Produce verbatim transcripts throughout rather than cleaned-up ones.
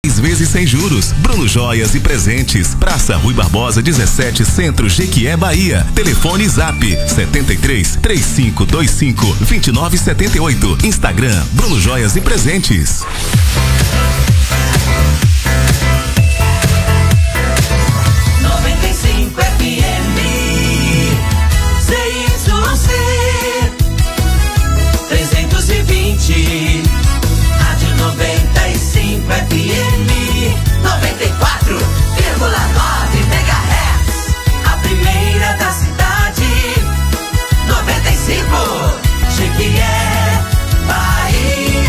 vezes sem juros. Bruno Joias e Presentes. Praça Rui Barbosa dezessete, Centro, Jequié, Bahia. Telefone Zap setenta e três, trinta e cinco vinte e cinco, vinte e nove setenta e oito. Instagram Bruno Joias e Presentes. noventa e cinco F M C Y C trezentos e vinte. Rádio noventa e cinco F M noventa e quatro vírgula nove megahertz. A primeira da cidade. noventa e cinco Jequié, Bahia.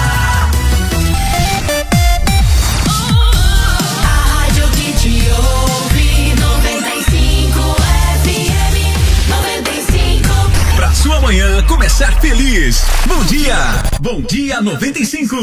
A rádio que te ouve. noventa e cinco F M noventa e cinco. Pra sua manhã começar feliz. Bom dia. Bom dia noventa e cinco.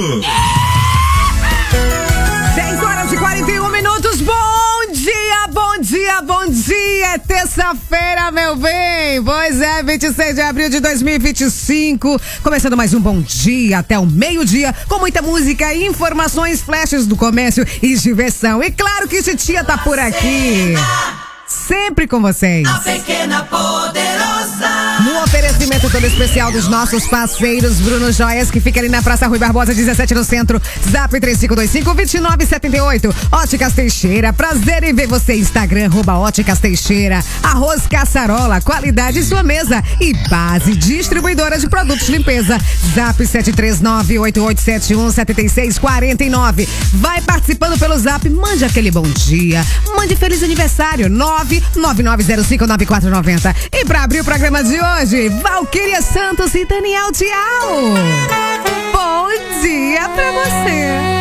dez horas e quarenta e um minutos. Bom dia, bom dia, bom dia. É terça-feira, meu bem. Pois é, vinte e seis de abril de dois mil e vinte e cinco. Começando mais um bom dia até o meio-dia, com muita música, informações, flashes do comércio e diversão. E claro que Titia tá por aqui. Sempre com vocês. A pequena poderosa. No oferecimento todo especial dos nossos parceiros, Bruno Joias, que fica ali na Praça Rui Barbosa dezessete no centro. Zap três cinco dois cinco, vinte e nove setenta e oito. Óticas Teixeira, prazer em ver você. Instagram, arroba Óticas Teixeira. Arroz Caçarola, qualidade em sua mesa. E Base, distribuidora de produtos de limpeza. Zap sete três nove, oito oito sete um, sete seis quatro nove. Vai participando pelo Zap, mande aquele bom dia. Mande feliz aniversário, nove nove nove zero cinco nove quatro nove zero. E pra abrir o programa de hoje, Valquíria Santos e Daniel Dial. Bom dia pra você.